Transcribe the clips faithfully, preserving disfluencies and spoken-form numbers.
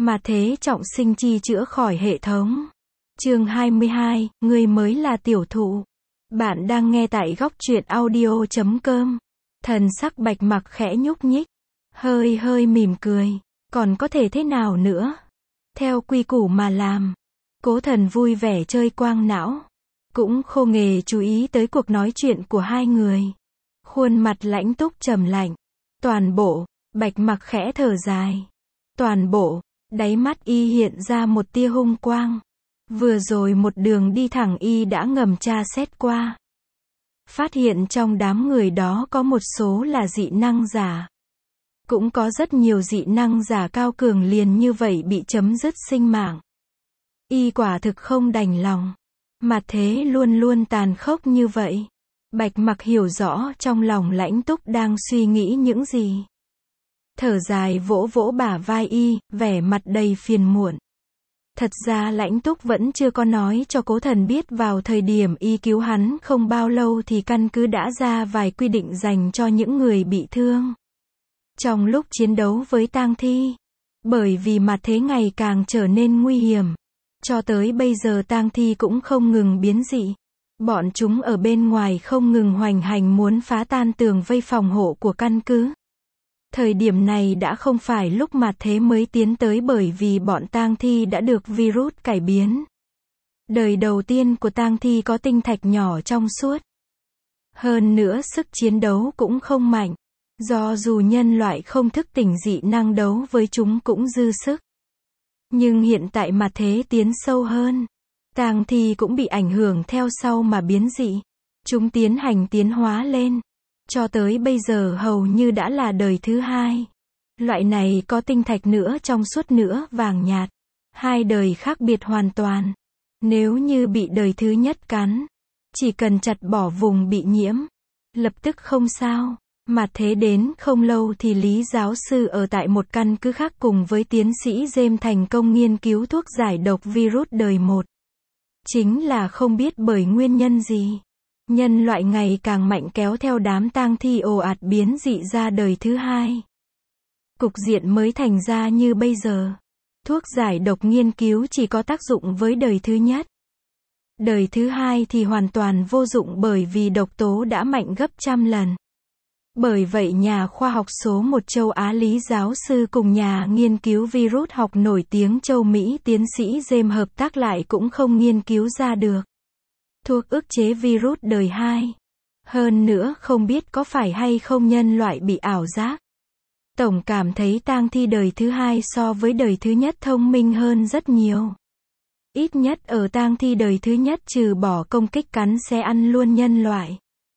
Mà thế trọng sinh chi chữa khỏi hệ thống. Chương hai mươi hai, người mới là tiểu thụ. Bạn đang nghe tại góc truyện audio chấm com. Thần sắc Bạch Mặc khẽ nhúc nhích, hơi hơi mỉm cười, còn có thể thế nào nữa? Theo quy củ mà làm. Cố Thần vui vẻ chơi quang não, cũng khô nghề chú ý tới cuộc nói chuyện của hai người. Khuôn mặt lãnh túc trầm lạnh. Toàn bộ, Bạch Mặc khẽ thở dài. Toàn bộ, đáy mắt y hiện ra một tia hung quang. Vừa rồi một đường đi thẳng y đã ngầm tra xét qua. Phát hiện trong đám người đó có một số là dị năng giả. Cũng có rất nhiều dị năng giả cao cường liền như vậy bị chấm dứt sinh mạng. Y quả thực không đành lòng. Mà thế luôn luôn tàn khốc như vậy. Bạch Mặc hiểu rõ trong lòng lãnh túc đang suy nghĩ những gì. Thở dài vỗ vỗ bả vai y, vẻ mặt đầy phiền muộn. Thật ra lãnh túc vẫn chưa có nói cho Cố Thần biết vào thời điểm y cứu hắn không bao lâu thì căn cứ đã ra vài quy định dành cho những người bị thương. Trong lúc chiến đấu với tang thi. Bởi vì mà thế ngày càng trở nên nguy hiểm. Cho tới bây giờ tang thi cũng không ngừng biến dị. Bọn chúng ở bên ngoài không ngừng hoành hành muốn phá tan tường vây phòng hộ của căn cứ. Thời điểm này đã không phải lúc mà thế mới tiến tới bởi vì bọn tang thi đã được virus cải biến. Đời đầu tiên của tang thi có tinh thạch nhỏ trong suốt. Hơn nữa sức chiến đấu cũng không mạnh. Do dù nhân loại không thức tỉnh dị năng đấu với chúng cũng dư sức. Nhưng hiện tại mà thế tiến sâu hơn. Tang thi cũng bị ảnh hưởng theo sau mà biến dị. Chúng tiến hành tiến hóa lên. Cho tới bây giờ hầu như đã là đời thứ hai. Loại này có tinh thạch nữa trong suốt nữa vàng nhạt. Hai đời khác biệt hoàn toàn. Nếu như bị đời thứ nhất cắn, chỉ cần chặt bỏ vùng bị nhiễm, lập tức không sao. Mà thế đến không lâu thì Lý giáo sư ở tại một căn cứ khác cùng với tiến sĩ James thành công nghiên cứu thuốc giải độc virus đời một. Chính là không biết bởi nguyên nhân gì. Nhân loại ngày càng mạnh kéo theo đám tang thi ồ ạt biến dị ra đời thứ hai. Cục diện mới thành ra như bây giờ. Thuốc giải độc nghiên cứu chỉ có tác dụng với đời thứ nhất. Đời thứ hai thì hoàn toàn vô dụng bởi vì độc tố đã mạnh gấp trăm lần. Bởi vậy nhà khoa học số một châu Á Lý giáo sư cùng nhà nghiên cứu virus học nổi tiếng châu Mỹ tiến sĩ James hợp tác lại cũng không nghiên cứu ra được thuốc ức chế virus đời hai. Hơn nữa không biết có phải hay không nhân loại bị ảo giác. Tổng cảm thấy tang thi đời thứ hai so với đời thứ nhất thông minh hơn rất nhiều. Ít nhất ở tang thi đời thứ nhất trừ bỏ công kích cắn xé ăn luôn nhân loại.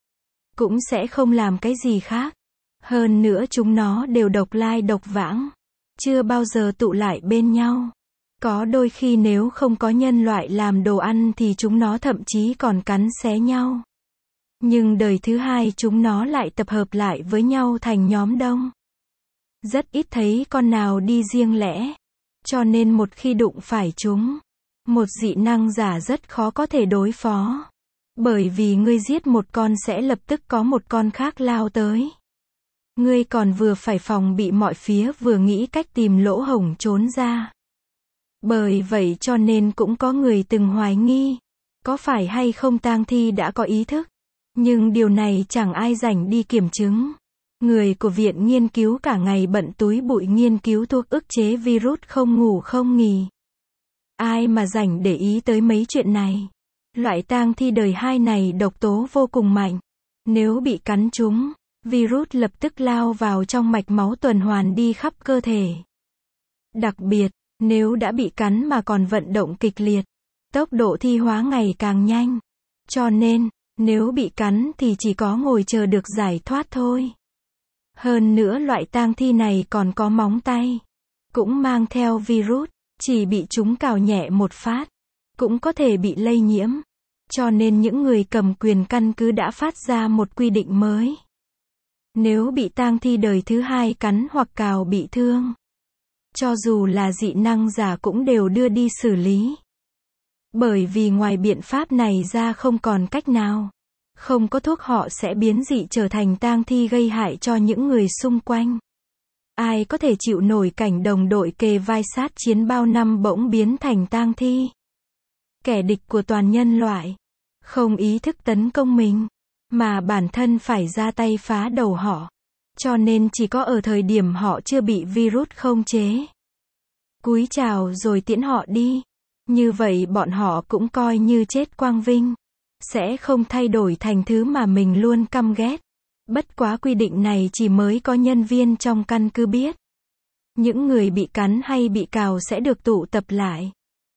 Cũng sẽ không làm cái gì khác. Hơn nữa chúng nó đều độc lai độc vãng. Chưa bao giờ tụ lại bên nhau. Có đôi khi nếu không có nhân loại làm đồ ăn thì chúng nó thậm chí còn cắn xé nhau. Nhưng đời thứ hai chúng nó lại tập hợp lại với nhau thành nhóm đông. Rất ít thấy con nào đi riêng lẻ. Cho nên một khi đụng phải chúng, một dị năng giả rất khó có thể đối phó. Bởi vì ngươi giết một con sẽ lập tức có một con khác lao tới. Ngươi còn vừa phải phòng bị mọi phía vừa nghĩ cách tìm lỗ hổng trốn ra. Bởi vậy cho nên cũng có người từng hoài nghi. Có phải hay không tang thi đã có ý thức. Nhưng điều này chẳng ai rảnh đi kiểm chứng. Người của viện nghiên cứu cả ngày bận túi bụi nghiên cứu thuốc ức chế virus không ngủ không nghỉ. Ai mà rảnh để ý tới mấy chuyện này. Loại tang thi đời hai này độc tố vô cùng mạnh. Nếu bị cắn trúng, virus lập tức lao vào trong mạch máu tuần hoàn đi khắp cơ thể. Đặc biệt, nếu đã bị cắn mà còn vận động kịch liệt, tốc độ thi hóa ngày càng nhanh. Cho nên, nếu bị cắn thì chỉ có ngồi chờ được giải thoát thôi. Hơn nữa loại tang thi này còn có móng tay. Cũng mang theo virus, chỉ bị chúng cào nhẹ một phát. Cũng có thể bị lây nhiễm. Cho nên những người cầm quyền căn cứ đã phát ra một quy định mới. Nếu bị tang thi đời thứ hai cắn hoặc cào bị thương, cho dù là dị năng giả cũng đều đưa đi xử lý. Bởi vì ngoài biện pháp này ra không còn cách nào. Không có thuốc họ sẽ biến dị trở thành tang thi gây hại cho những người xung quanh. Ai có thể chịu nổi cảnh đồng đội kề vai sát chiến bao năm bỗng biến thành tang thi. Kẻ địch của toàn nhân loại. Không ý thức tấn công mình, mà bản thân phải ra tay phá đầu họ. Cho nên chỉ có ở thời điểm họ chưa bị virus khống chế. Cúi chào rồi tiễn họ đi. Như vậy bọn họ cũng coi như chết quang vinh. Sẽ không thay đổi thành thứ mà mình luôn căm ghét. Bất quá quy định này chỉ mới có nhân viên trong căn cứ biết. Những người bị cắn hay bị cào sẽ được tụ tập lại.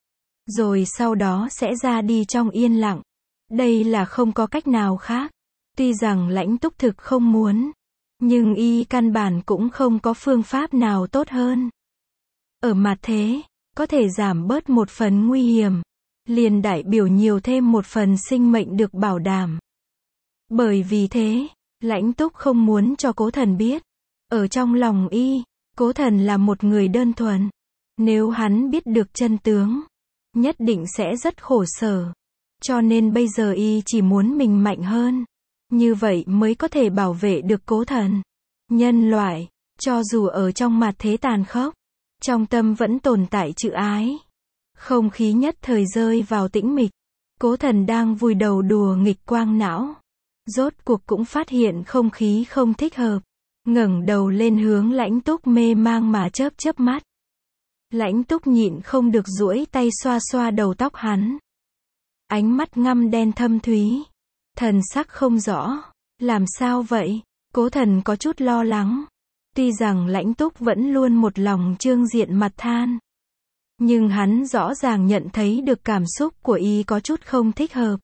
Rồi sau đó sẽ ra đi trong yên lặng. Đây là không có cách nào khác. Tuy rằng Lãnh Túc thực không muốn. Nhưng y căn bản cũng không có phương pháp nào tốt hơn. Ở mặt thế, có thể giảm bớt một phần nguy hiểm. Liền đại biểu nhiều thêm một phần sinh mệnh được bảo đảm. Bởi vì thế, Lãnh Túc không muốn cho Cố Thần biết. Ở trong lòng y, Cố Thần là một người đơn thuần. Nếu hắn biết được chân tướng, nhất định sẽ rất khổ sở. Cho nên bây giờ y chỉ muốn mình mạnh hơn. Như vậy mới có thể bảo vệ được Cố Thần. Nhân loại, cho dù ở trong mặt thế tàn khốc, trong tâm vẫn tồn tại chữ ái. Không khí nhất thời rơi vào tĩnh mịch. Cố Thần đang vùi đầu đùa nghịch quang não. Rốt cuộc cũng phát hiện không khí không thích hợp. Ngẩng đầu lên hướng Lãnh Túc mê mang mà chớp chớp mắt. Lãnh Túc nhịn không được duỗi tay xoa xoa đầu tóc hắn. Ánh mắt ngăm đen thâm thúy. Thần sắc không rõ. Làm sao vậy? Cố Thần có chút lo lắng. Tuy rằng Lãnh Túc vẫn luôn một lòng trương diện mặt than. Nhưng hắn rõ ràng nhận thấy được cảm xúc của y có chút không thích hợp.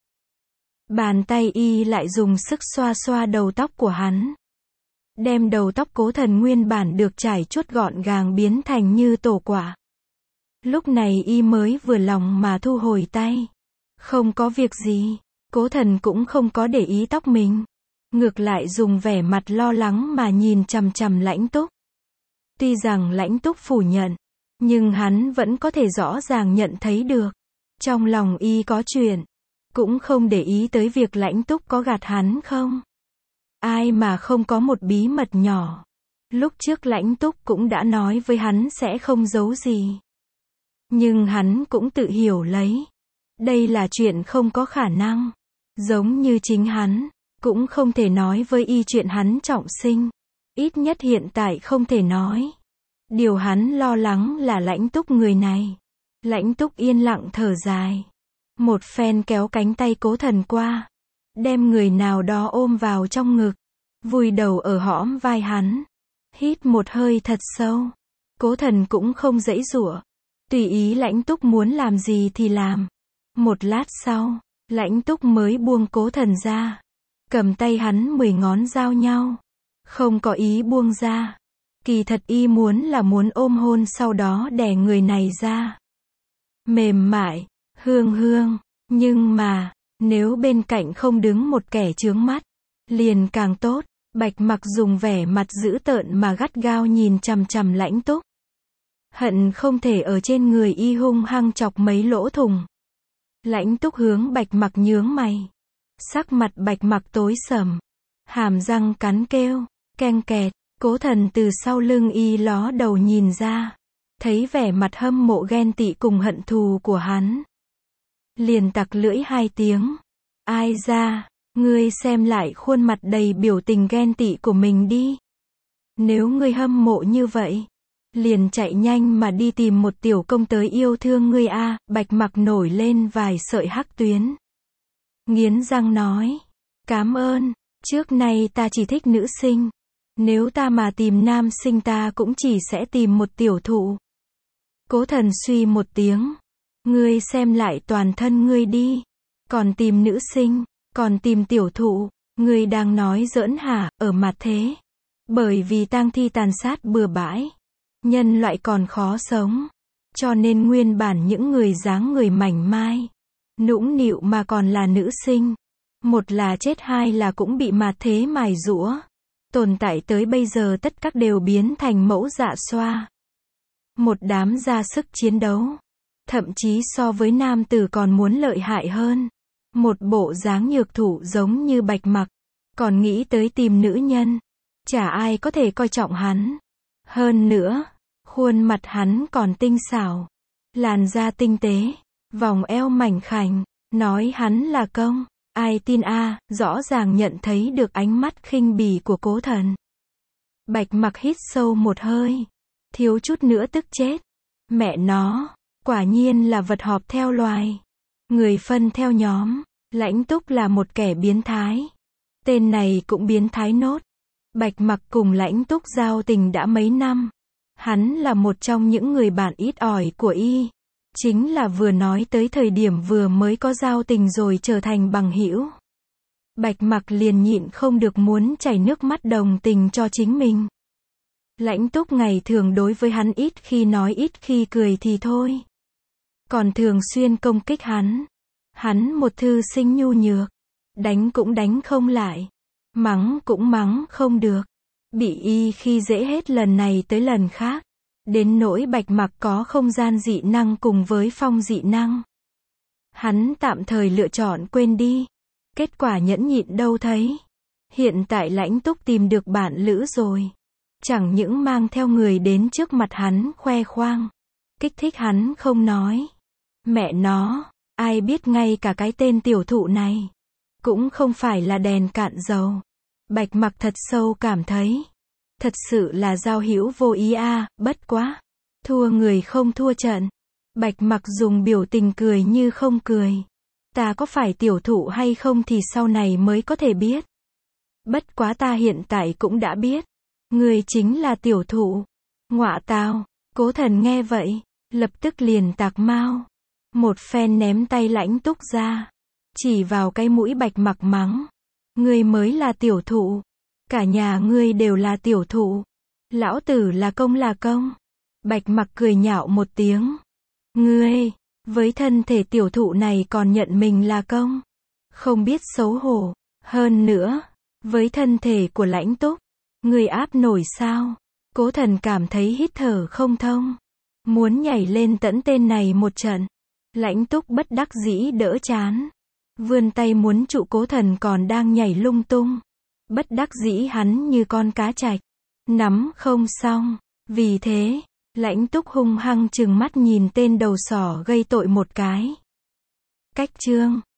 Bàn tay y lại dùng sức xoa xoa đầu tóc của hắn. Đem đầu tóc Cố Thần nguyên bản được trải chuốt gọn gàng biến thành như tổ quả. Lúc này y mới vừa lòng mà thu hồi tay. Không có việc gì. Cố Thần cũng không có để ý tóc mình. Ngược lại dùng vẻ mặt lo lắng mà nhìn chằm chằm Lãnh Túc. Tuy rằng Lãnh Túc phủ nhận, nhưng hắn vẫn có thể rõ ràng nhận thấy được. Trong lòng y có chuyện. Cũng không để ý tới việc Lãnh Túc có gạt hắn không. Ai mà không có một bí mật nhỏ. Lúc trước Lãnh Túc cũng đã nói với hắn sẽ không giấu gì. Nhưng hắn cũng tự hiểu lấy. Đây là chuyện không có khả năng. Giống như chính hắn, cũng không thể nói với y chuyện hắn trọng sinh. Ít nhất hiện tại không thể nói. Điều hắn lo lắng là Lãnh Túc người này. Lãnh Túc yên lặng thở dài. Một phen kéo cánh tay Cố Thần qua. Đem người nào đó ôm vào trong ngực. Vùi đầu ở hõm vai hắn. Hít một hơi thật sâu. Cố Thần cũng không giãy giụa. Tùy ý Lãnh Túc muốn làm gì thì làm. Một lát sau, Lãnh Túc mới buông Cố Thần ra. Cầm tay hắn mười ngón giao nhau. Không có ý buông ra. Kỳ thật y muốn là muốn ôm hôn sau đó đè người này ra. Mềm mại, hương hương. Nhưng mà, nếu bên cạnh không đứng một kẻ chướng mắt, liền càng tốt. Bạch Mặc dùng vẻ mặt dữ tợn mà gắt gao nhìn chằm chằm Lãnh Túc. Hận không thể ở trên người y hung hăng chọc mấy lỗ thủng. Lãnh Túc hướng Bạch Mặc nhướng mày. Sắc mặt Bạch Mặc tối sầm. Hàm răng cắn kêu. Keng kẹt. Cố Thần từ sau lưng y ló đầu nhìn ra. Thấy vẻ mặt hâm mộ ghen tị cùng hận thù của hắn. Liền tặc lưỡi hai tiếng. Ai ra, ngươi xem lại khuôn mặt đầy biểu tình ghen tị của mình đi. Nếu ngươi hâm mộ như vậy, liền chạy nhanh mà đi tìm một tiểu công tới yêu thương ngươi a. Bạch Mặc nổi lên vài sợi hắc tuyến. Nghiến răng nói. Cám ơn, trước nay ta chỉ thích nữ sinh. Nếu ta mà tìm nam sinh ta cũng chỉ sẽ tìm một tiểu thụ. Cố Thần suy một tiếng. Ngươi xem lại toàn thân ngươi đi. Còn tìm nữ sinh, còn tìm tiểu thụ. Ngươi đang nói giỡn hả? Ở mặt thế. Bởi vì tang thi tàn sát bừa bãi. Nhân loại còn khó sống. Cho nên nguyên bản những người dáng người mảnh mai, nũng nịu mà còn là nữ sinh. Một là chết, hai là cũng bị mặt thế mài giũa. Tồn tại tới bây giờ tất các đều biến thành mẫu dạ xoa. Một đám ra sức chiến đấu. Thậm chí so với nam tử còn muốn lợi hại hơn. Một bộ dáng nhược thụ giống như Bạch Mặc. Còn nghĩ tới tìm nữ nhân. Chả ai có thể coi trọng hắn. Hơn nữa, khuôn mặt hắn còn tinh xảo, làn da tinh tế, vòng eo mảnh khảnh, nói hắn là công, ai tin a, rõ ràng nhận thấy được ánh mắt khinh bỉ của Cố Thần. Bạch Mặc hít sâu một hơi, thiếu chút nữa tức chết. Mẹ nó, quả nhiên là vật họp theo loài, người phân theo nhóm. Lãnh Túc là một kẻ biến thái. Tên này cũng biến thái nốt. Bạch Mặc cùng Lãnh Túc giao tình đã mấy năm. Hắn là một trong những người bạn ít ỏi của y. Chính là vừa nói tới thời điểm vừa mới có giao tình rồi trở thành bằng hữu. Bạch Mặc liền nhịn không được muốn chảy nước mắt đồng tình cho chính mình. Lãnh Túc ngày thường đối với hắn ít khi nói ít khi cười thì thôi. Còn thường xuyên công kích hắn. Hắn một thư sinh nhu nhược. Đánh cũng đánh không lại. Mắng cũng mắng không được. Bị y khi dễ hết lần này tới lần khác. Đến nỗi Bạch Mặc có không gian dị năng cùng với phong dị năng. Hắn tạm thời lựa chọn quên đi. Kết quả nhẫn nhịn đâu thấy. Hiện tại Lãnh Túc tìm được bạn lữ rồi. Chẳng những mang theo người đến trước mặt hắn khoe khoang. Kích thích hắn không nói. Mẹ nó, ai biết ngay cả cái tên tiểu thụ này. Cũng không phải là đèn cạn dầu. Bạch Mặc thật sâu cảm thấy. Thật sự là giao hữu vô ý a, à, bất quá. Thua người không thua trận. Bạch Mặc dùng biểu tình cười như không cười. Ta có phải tiểu thụ hay không thì sau này mới có thể biết. Bất quá ta hiện tại cũng đã biết. Người chính là tiểu thụ. Ngọa tào, Cố Thần nghe vậy, lập tức liền tạc mau. Một phen ném tay Lãnh Túc ra. Chỉ vào cái mũi Bạch Mặc mắng. Ngươi mới là tiểu thụ. Cả nhà ngươi đều là tiểu thụ. Lão tử là công là công. Bạch Mặc cười nhạo một tiếng. Ngươi, với thân thể tiểu thụ này còn nhận mình là công. Không biết xấu hổ. Hơn nữa, với thân thể của Lãnh Túc, ngươi áp nổi sao? Cố Thần cảm thấy hít thở không thông. Muốn nhảy lên tẫn tên này một trận. Lãnh Túc bất đắc dĩ đỡ chán. Vươn tay muốn trụ Cố Thần còn đang nhảy lung tung. Bất đắc dĩ hắn như con cá trạch. Nắm không xong. Vì thế, Lãnh Túc hung hăng trừng mắt nhìn tên đầu sỏ gây tội một cái. Cách chương